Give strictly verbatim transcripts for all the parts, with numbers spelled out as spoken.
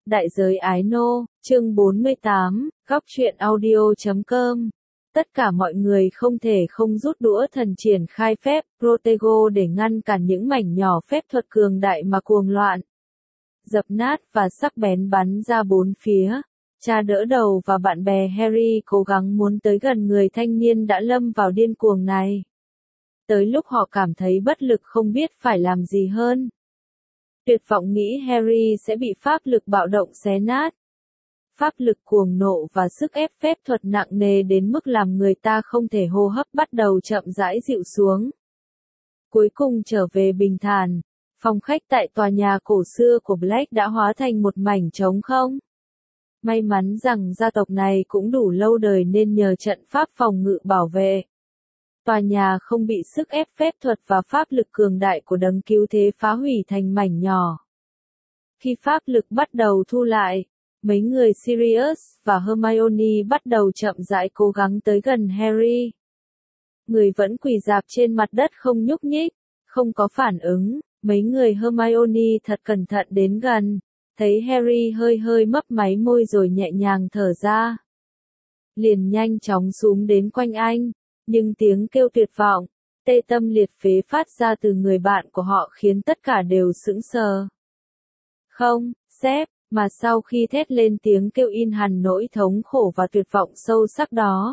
Đại giới ái nô, chương bốn mươi tám, góc truyện audio chấm com. Tất cả mọi người không thể không rút đũa thần triển khai phép Protego để ngăn cản những mảnh nhỏ phép thuật cường đại mà cuồng loạn. Dập nát và sắc bén bắn ra bốn phía. Cha đỡ đầu và bạn bè Harry cố gắng muốn tới gần người thanh niên đã lâm vào điên cuồng này. Tới lúc họ cảm thấy bất lực không biết phải làm gì hơn. Tuyệt vọng nghĩ Harry sẽ bị pháp lực bạo động xé nát. Pháp lực cuồng nộ và sức ép phép thuật nặng nề đến mức làm người ta không thể hô hấp bắt đầu chậm rãi dịu xuống. Cuối cùng trở về bình thản, phòng khách tại tòa nhà cổ xưa của Black đã hóa thành một mảnh trống không. May mắn rằng gia tộc này cũng đủ lâu đời nên nhờ trận pháp phòng ngự bảo vệ. Tòa nhà không bị sức ép phép thuật và pháp lực cường đại của đấng cứu thế phá hủy thành mảnh nhỏ. Khi pháp lực bắt đầu thu lại, mấy người Sirius và Hermione bắt đầu chậm rãi cố gắng tới gần Harry. Người vẫn quỳ rạp trên mặt đất không nhúc nhích, không có phản ứng, mấy người Hermione thật cẩn thận đến gần, thấy Harry hơi hơi mấp máy môi rồi nhẹ nhàng thở ra. Liền nhanh chóng xúm đến quanh anh. Nhưng tiếng kêu tuyệt vọng, tê tâm liệt phế phát ra từ người bạn của họ khiến tất cả đều sững sờ. Không, sếp, mà sau khi thét lên tiếng kêu in hằn nỗi thống khổ và tuyệt vọng sâu sắc đó.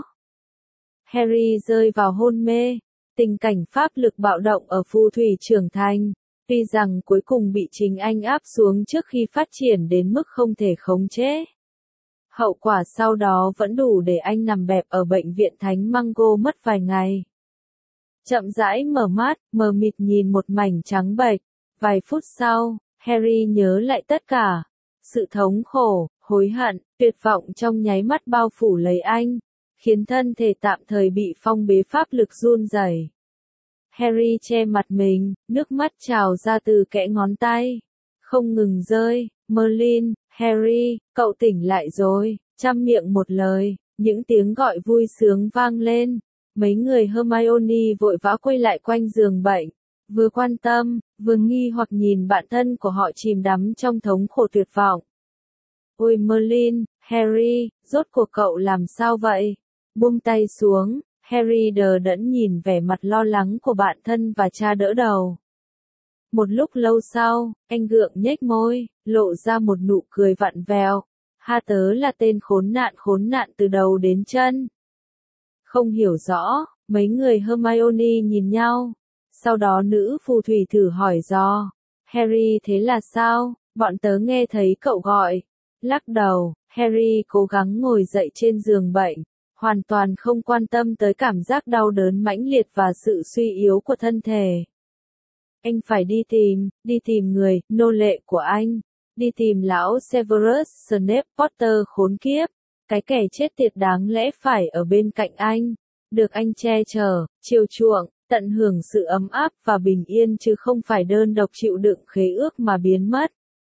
Harry rơi vào hôn mê, tình cảnh pháp lực bạo động ở phù thủy trưởng thành, tuy rằng cuối cùng bị chính anh áp xuống trước khi phát triển đến mức không thể khống chế. Hậu quả sau đó vẫn đủ để anh nằm bẹp ở bệnh viện Thánh Mango mất vài ngày. Chậm rãi mở mắt, mờ mịt nhìn một mảnh trắng bệch. Vài phút sau, Harry nhớ lại tất cả. Sự thống khổ, hối hận, tuyệt vọng trong nháy mắt bao phủ lấy anh, khiến thân thể tạm thời bị phong bế pháp lực run rẩy. Harry che mặt mình, nước mắt trào ra từ kẽ ngón tay, không ngừng rơi. Merlin, Harry, cậu tỉnh lại rồi, trăm miệng một lời, những tiếng gọi vui sướng vang lên. Mấy người Hermione vội vã quay lại quanh giường bệnh, vừa quan tâm, vừa nghi hoặc nhìn bạn thân của họ chìm đắm trong thống khổ tuyệt vọng. Ôi Merlin, Harry, rốt cuộc cậu làm sao vậy? Buông tay xuống, Harry đờ đẫn nhìn vẻ mặt lo lắng của bạn thân và cha đỡ đầu. Một lúc lâu sau, anh gượng nhếch môi, lộ ra một nụ cười vặn vẹo. Ha tớ là tên khốn nạn khốn nạn từ đầu đến chân. Không hiểu rõ, mấy người Hermione nhìn nhau. Sau đó nữ phù thủy thử hỏi do. Harry thế là sao? Bọn tớ nghe thấy cậu gọi. Lắc đầu, Harry cố gắng ngồi dậy trên giường bệnh, hoàn toàn không quan tâm tới cảm giác đau đớn mãnh liệt và sự suy yếu của thân thể. Anh phải đi tìm, đi tìm người, nô lệ của anh. Đi tìm lão Severus Snape Potter khốn kiếp. Cái kẻ chết tiệt đáng lẽ phải ở bên cạnh anh. Được anh che chở, chiều chuộng, tận hưởng sự ấm áp và bình yên chứ không phải đơn độc chịu đựng khế ước mà biến mất.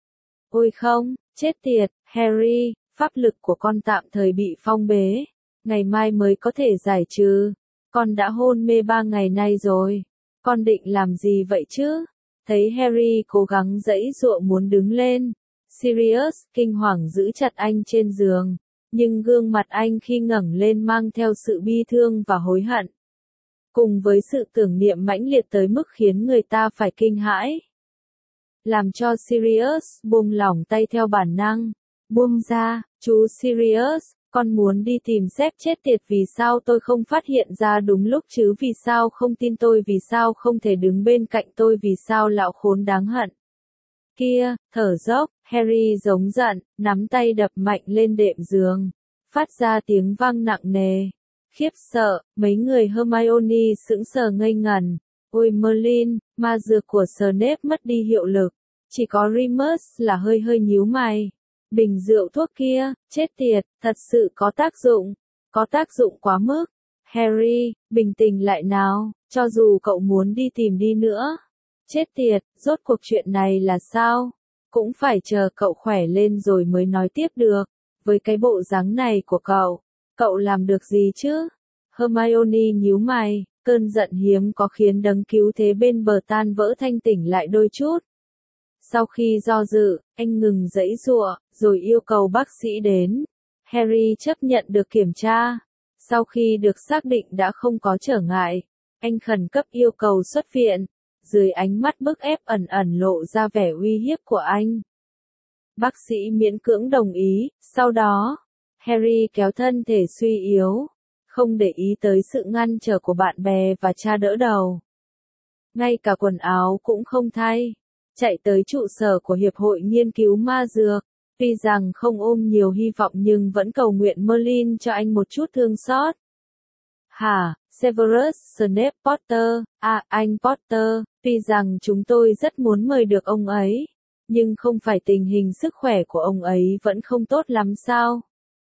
Ôi không, chết tiệt, Harry, pháp lực của con tạm thời bị phong bế. Ngày mai mới có thể giải trừ. Con đã hôn mê ba ngày nay rồi. Con định làm gì vậy chứ? Thấy Harry cố gắng giãy giụa muốn đứng lên, Sirius kinh hoàng giữ chặt anh trên giường, nhưng gương mặt anh khi ngẩng lên mang theo sự bi thương và hối hận, cùng với sự tưởng niệm mãnh liệt tới mức khiến người ta phải kinh hãi. Làm cho Sirius buông lỏng tay theo bản năng. Buông ra, chú Sirius. Con muốn đi tìm sếp chết tiệt vì sao tôi không phát hiện ra đúng lúc chứ vì sao không tin tôi vì sao không thể đứng bên cạnh tôi vì sao lão khốn đáng hận. Kia, thở dốc, Harry giống giận, nắm tay đập mạnh lên đệm giường, phát ra tiếng vang nặng nề. Khiếp sợ, mấy người Hermione sững sờ ngây ngẩn. Ôi Merlin, ma dược của Snape mất đi hiệu lực, chỉ có Remus là hơi hơi nhíu mày. Bình rượu thuốc kia, chết tiệt, thật sự có tác dụng, có tác dụng quá mức. Harry, bình tĩnh lại nào, cho dù cậu muốn đi tìm đi nữa. Chết tiệt, rốt cuộc chuyện này là sao? Cũng phải chờ cậu khỏe lên rồi mới nói tiếp được. Với cái bộ dáng này của cậu, cậu làm được gì chứ? Hermione nhíu mày, cơn giận hiếm có khiến đấng cứu thế bên bờ tan vỡ thanh tỉnh lại đôi chút. Sau khi do dự, anh ngừng giãy giụa, rồi yêu cầu bác sĩ đến. Harry chấp nhận được kiểm tra. Sau khi được xác định đã không có trở ngại, anh khẩn cấp yêu cầu xuất viện. Dưới ánh mắt bức ép ẩn ẩn lộ ra vẻ uy hiếp của anh, bác sĩ miễn cưỡng đồng ý. Sau đó, Harry kéo thân thể suy yếu, không để ý tới sự ngăn trở của bạn bè và cha đỡ đầu. Ngay cả quần áo cũng không thay, chạy tới trụ sở của Hiệp hội Nghiên cứu Ma Dược. Tuy rằng không ôm nhiều hy vọng nhưng vẫn cầu nguyện Merlin cho anh một chút thương xót. Hả, Severus Snape Potter, à anh Potter, tuy rằng chúng tôi rất muốn mời được ông ấy, nhưng không phải tình hình sức khỏe của ông ấy vẫn không tốt lắm sao?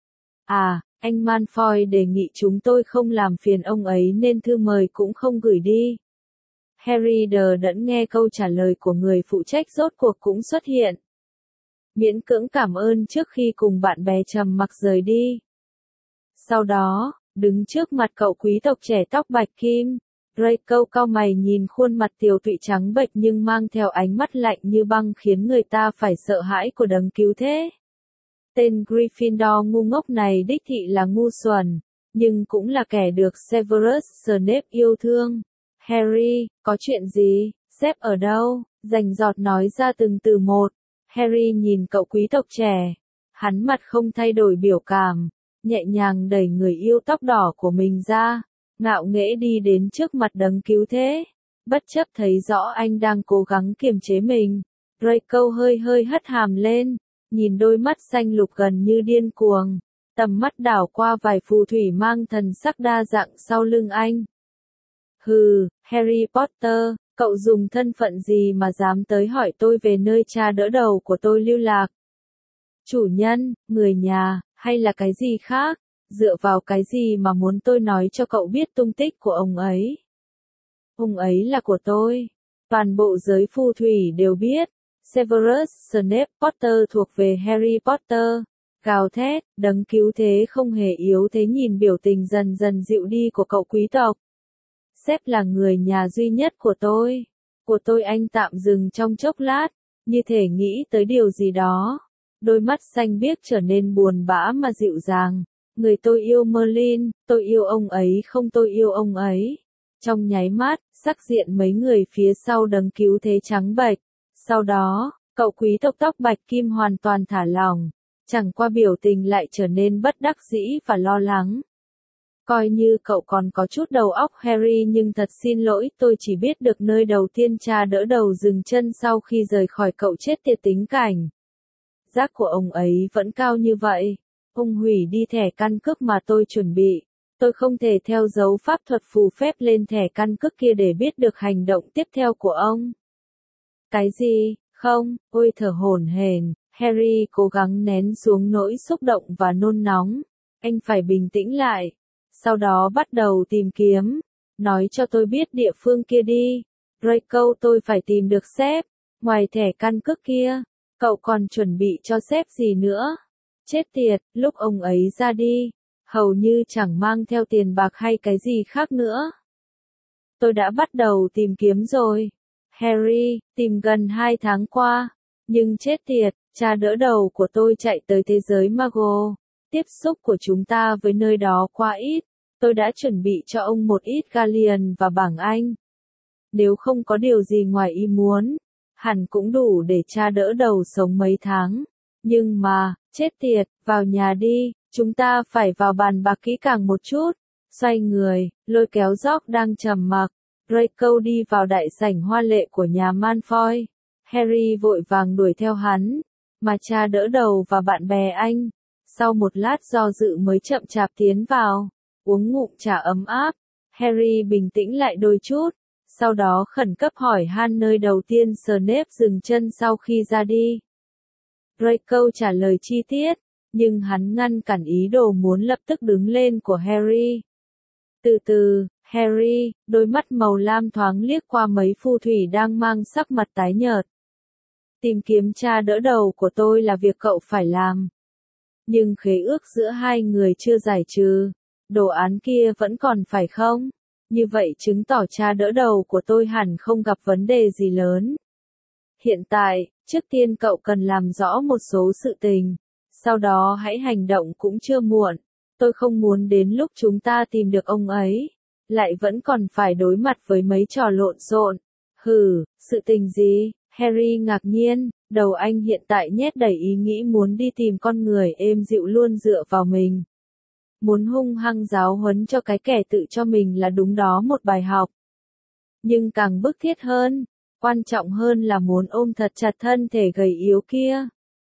À, anh Malfoy đề nghị chúng tôi không làm phiền ông ấy nên thư mời cũng không gửi đi. Harry đờ đẫn nghe câu trả lời của người phụ trách rốt cuộc cũng xuất hiện. Miễn cưỡng cảm ơn trước khi cùng bạn bè trầm mặc rời đi. Sau đó, đứng trước mặt cậu quý tộc trẻ tóc bạch kim, Draco cau mày nhìn khuôn mặt tiều tụy trắng bệch nhưng mang theo ánh mắt lạnh như băng khiến người ta phải sợ hãi của đấng cứu thế. Tên Gryffindor ngu ngốc này đích thị là ngu xuẩn, nhưng cũng là kẻ được Severus Snape yêu thương. Harry, có chuyện gì? Sếp ở đâu? Rành rọt nói ra từng từ một. Harry nhìn cậu quý tộc trẻ. Hắn mặt không thay đổi biểu cảm, nhẹ nhàng đẩy người yêu tóc đỏ của mình ra, ngạo nghễ đi đến trước mặt đấng cứu thế. Bất chấp thấy rõ anh đang cố gắng kiềm chế mình, Draco hơi hơi hất hàm lên, nhìn đôi mắt xanh lục gần như điên cuồng, tầm mắt đảo qua vài phù thủy mang thần sắc đa dạng sau lưng anh. Hừ, Harry Potter, cậu dùng thân phận gì mà dám tới hỏi tôi về nơi cha đỡ đầu của tôi lưu lạc? Chủ nhân, người nhà, hay là cái gì khác? Dựa vào cái gì mà muốn tôi nói cho cậu biết tung tích của ông ấy? Ông ấy là của tôi. Toàn bộ giới phù thủy đều biết. Severus Snape Potter thuộc về Harry Potter. Gào thét, đấng cứu thế không hề yếu thế nhìn biểu tình dần dần dịu đi của cậu quý tộc. Sếp là người nhà duy nhất của tôi. Của tôi. Anh tạm dừng trong chốc lát, như thể nghĩ tới điều gì đó. Đôi mắt xanh biếc trở nên buồn bã mà dịu dàng. Người tôi yêu Merlin, tôi yêu ông ấy không tôi yêu ông ấy. Trong nháy mắt, sắc diện mấy người phía sau đấng cứu thế trắng bệch. Sau đó, cậu quý tộc tóc bạch kim hoàn toàn thả lỏng. Chẳng qua biểu tình lại trở nên bất đắc dĩ và lo lắng. Coi như cậu còn có chút đầu óc Harry nhưng thật xin lỗi tôi chỉ biết được nơi đầu tiên cha đỡ đầu dừng chân sau khi rời khỏi cậu chết tiệt tính cảnh. Giác của ông ấy vẫn cao như vậy. Ông hủy đi thẻ căn cước mà tôi chuẩn bị. Tôi không thể theo dấu pháp thuật phù phép lên thẻ căn cước kia để biết được hành động tiếp theo của ông. Cái gì? Không, ôi thở hổn hển. Harry cố gắng nén xuống nỗi xúc động và nôn nóng. Anh phải bình tĩnh lại. Sau đó bắt đầu tìm kiếm. Nói cho tôi biết địa phương kia đi. Draco, tôi phải tìm được sếp. Ngoài thẻ căn cước kia, cậu còn chuẩn bị cho sếp gì nữa? Chết tiệt, lúc ông ấy ra đi, hầu như chẳng mang theo tiền bạc hay cái gì khác nữa. Tôi đã bắt đầu tìm kiếm rồi. Harry, tìm gần hai tháng qua. Nhưng chết tiệt, cha đỡ đầu của tôi chạy tới thế giới Mago. Tiếp xúc của chúng ta với nơi đó quá ít. Tôi đã chuẩn bị cho ông một ít galleon và bảng Anh. Nếu không có điều gì ngoài ý muốn, hẳn cũng đủ để cha đỡ đầu sống mấy tháng. Nhưng mà, chết tiệt, vào nhà đi, chúng ta phải vào bàn bạc kỹ càng một chút. Xoay người, lôi kéo George đang trầm mặc. Draco đi vào đại sảnh hoa lệ của nhà Malfoy. Harry vội vàng đuổi theo hắn, mà cha đỡ đầu và bạn bè anh. Sau một lát do dự mới chậm chạp tiến vào, uống ngụm trà ấm áp. Harry bình tĩnh lại đôi chút, sau đó khẩn cấp hỏi han nơi đầu tiên Snape dừng chân sau khi ra đi. Draco trả lời chi tiết, nhưng hắn ngăn cản ý đồ muốn lập tức đứng lên của Harry. Từ từ, Harry, đôi mắt màu lam thoáng liếc qua mấy phù thủy đang mang sắc mặt tái nhợt. Tìm kiếm cha đỡ đầu của tôi là việc cậu phải làm. Nhưng khế ước giữa hai người chưa giải trừ. Đồ án kia vẫn còn phải không? Như vậy chứng tỏ cha đỡ đầu của tôi hẳn không gặp vấn đề gì lớn. Hiện tại, Trước tiên cậu cần làm rõ một số sự tình. Sau đó hãy hành động cũng chưa muộn. Tôi không muốn đến lúc chúng ta tìm được ông ấy, lại vẫn còn phải đối mặt với mấy trò lộn xộn. Hừ, sự tình gì? Harry ngạc nhiên, đầu anh hiện tại nhét đầy ý nghĩ muốn đi tìm con người êm dịu luôn dựa vào mình. Muốn hung hăng giáo huấn cho cái kẻ tự cho mình là đúng đó một bài học. Nhưng càng bức thiết hơn, quan trọng hơn là muốn ôm thật chặt thân thể gầy yếu kia.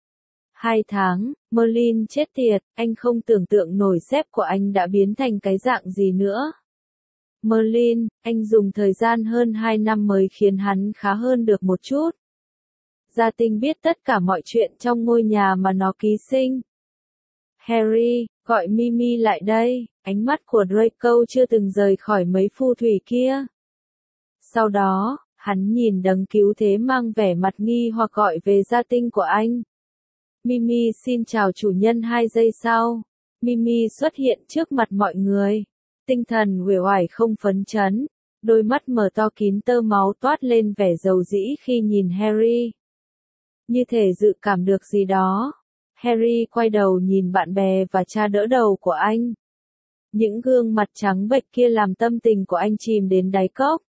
Hai tháng, Merlin chết tiệt, anh không tưởng tượng nổi sếp của anh đã biến thành cái dạng gì nữa. Merlin, anh dùng thời gian hơn hai năm mới khiến hắn khá hơn được một chút. Gia Tinh biết tất cả mọi chuyện trong ngôi nhà mà nó ký sinh. Harry, gọi Mimi lại đây, ánh mắt của Draco chưa từng rời khỏi mấy phù thủy kia. Sau đó, hắn nhìn đấng cứu thế mang vẻ mặt nghi hoặc gọi về Gia Tinh của anh. Mimi xin chào chủ nhân. Hai giây sau, Mimi xuất hiện trước mặt mọi người. Tinh thần uể oải không phấn chấn, đôi mắt mở to kín tơ máu toát lên vẻ dầu dĩ khi nhìn Harry. Như thể dự cảm được gì đó, Harry quay đầu nhìn bạn bè và cha đỡ đầu của anh. Những gương mặt trắng bệch kia làm tâm tình của anh chìm đến đáy cốc.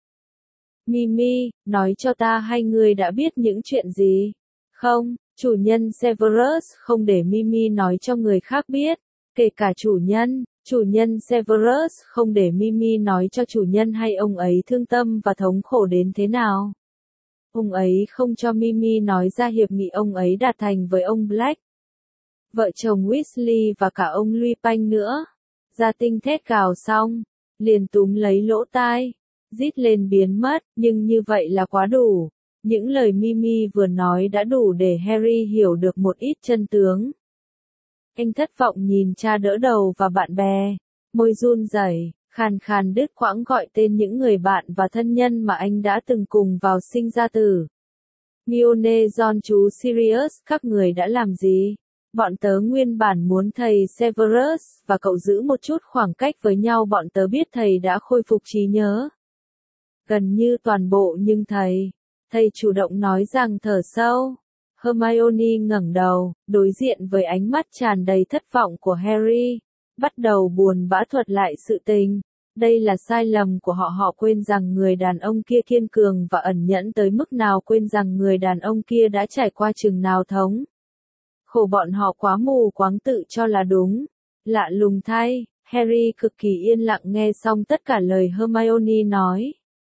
Mimi, nói cho ta hai người đã biết những chuyện gì? Không, chủ nhân Severus không để Mimi nói cho người khác biết, kể cả chủ nhân. Chủ nhân Severus không để Mimi nói cho chủ nhân hay ông ấy thương tâm và thống khổ đến thế nào. Ông ấy không cho Mimi nói ra hiệp nghị ông ấy đạt thành với ông Black. Vợ chồng Weasley và cả ông Lupin nữa. Gia Tinh thét gào xong, liền túm lấy lỗ tai, rít lên biến mất, nhưng như vậy là quá đủ. Những lời Mimi vừa nói đã đủ để Harry hiểu được một ít chân tướng. Anh thất vọng nhìn cha đỡ đầu và bạn bè, môi run rẩy, khàn khàn đứt quãng gọi tên những người bạn và thân nhân mà anh đã từng cùng vào sinh ra tử. Hermione, Ron, chú Sirius, các người đã làm gì? Bọn tớ nguyên bản muốn thầy Severus và cậu giữ một chút khoảng cách với nhau. Bọn tớ biết thầy đã khôi phục trí nhớ gần như toàn bộ nhưng thầy, thầy chủ động nói rằng thở sâu. Hermione ngẩng đầu, đối diện với ánh mắt tràn đầy thất vọng của Harry, bắt đầu buồn bã thuật lại sự tình. Đây là sai lầm của họ. Họ quên rằng người đàn ông kia kiên cường và ẩn nhẫn tới mức nào, quên rằng người đàn ông kia đã trải qua chừng nào thống khổ. Bọn họ quá mù quáng tự cho là đúng. Lạ lùng thay, Harry cực kỳ yên lặng nghe xong tất cả lời Hermione nói.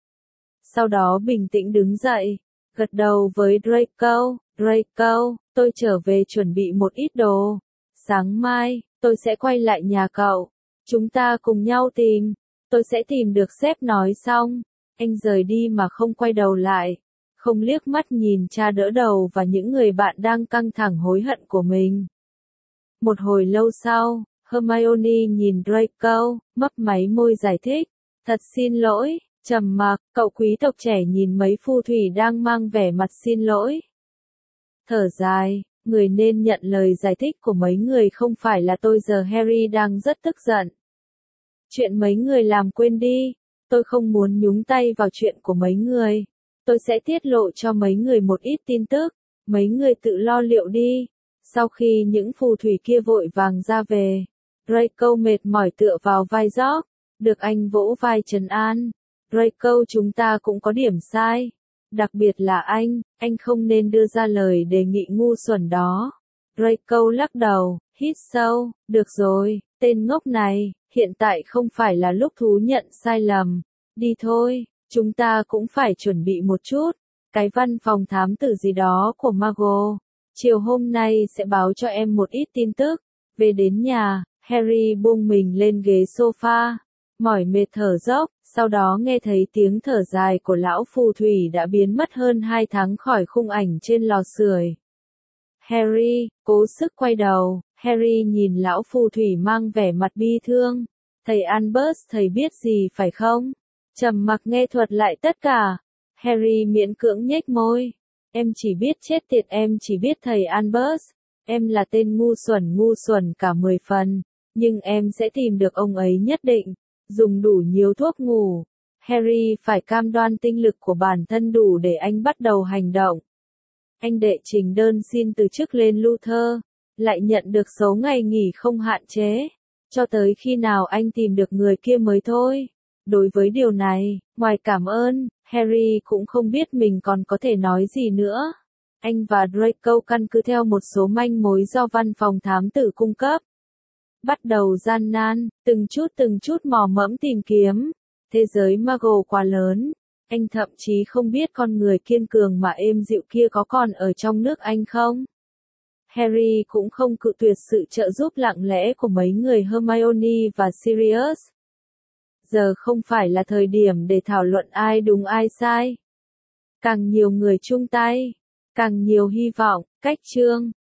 Sau đó bình tĩnh đứng dậy, gật đầu với Draco. Draco, tôi trở về chuẩn bị một ít đồ. Sáng mai, tôi sẽ quay lại nhà cậu. Chúng ta cùng nhau tìm. Tôi sẽ tìm được sếp. Nói xong, anh rời đi mà không quay đầu lại. Không liếc mắt nhìn cha đỡ đầu và những người bạn đang căng thẳng hối hận của mình. Một hồi lâu sau, Hermione nhìn Draco, mấp máy môi giải thích. Thật xin lỗi, trầm mặc, cậu quý tộc trẻ nhìn mấy phù thủy đang mang vẻ mặt xin lỗi. Thở dài, người nên nhận lời giải thích của mấy người không phải là tôi. Giờ Harry đang rất tức giận. Chuyện mấy người làm quên đi, tôi không muốn nhúng tay vào chuyện của mấy người. Tôi sẽ tiết lộ cho mấy người một ít tin tức, mấy người tự lo liệu đi. Sau khi những phù thủy kia vội vàng ra về, Draco mệt mỏi tựa vào vai George, được anh vỗ vai trấn an. Draco, chúng ta cũng có điểm sai. Đặc biệt là anh, anh không nên đưa ra lời đề nghị ngu xuẩn đó. Draco lắc đầu, hít sâu, được rồi, tên ngốc này, hiện tại không phải là lúc thú nhận sai lầm. Đi thôi, chúng ta cũng phải chuẩn bị một chút. Cái văn phòng thám tử gì đó của Mago, chiều hôm nay sẽ báo cho em một ít tin tức. Về đến nhà, Harry buông mình lên ghế sofa, mỏi mệt thở dốc. Sau đó nghe thấy tiếng thở dài của lão phù thủy đã biến mất hơn hai tháng khỏi khung ảnh trên lò sưởi. Harry, cố sức quay đầu, Harry nhìn lão phù thủy mang vẻ mặt bi thương. Thầy Albus, thầy biết gì phải không? Trầm mặc nghe thuật lại tất cả. Harry miễn cưỡng nhếch môi. Em chỉ biết chết tiệt, em chỉ biết thầy Albus. Em là tên ngu xuẩn ngu xuẩn cả mười phần. Nhưng em sẽ tìm được ông ấy nhất định. Dùng đủ nhiều thuốc ngủ. Harry phải cam đoan tinh lực của bản thân đủ để anh bắt đầu hành động. Anh đệ trình đơn xin từ chức lên Luther, lại nhận được số ngày nghỉ không hạn chế, cho tới khi nào anh tìm được người kia mới thôi. Đối với điều này, ngoài cảm ơn, Harry cũng không biết mình còn có thể nói gì nữa. Anh và Draco căn cứ theo một số manh mối do văn phòng thám tử cung cấp. Bắt đầu gian nan, từng chút từng chút mò mẫm tìm kiếm. Thế giới Muggle quá lớn, anh thậm chí không biết con người kiên cường mà êm dịu kia có còn ở trong nước Anh không. Harry cũng không cự tuyệt sự trợ giúp lặng lẽ của mấy người Hermione và Sirius. Giờ không phải là thời điểm để thảo luận ai đúng ai sai. Càng nhiều người chung tay, càng nhiều hy vọng. Cách chương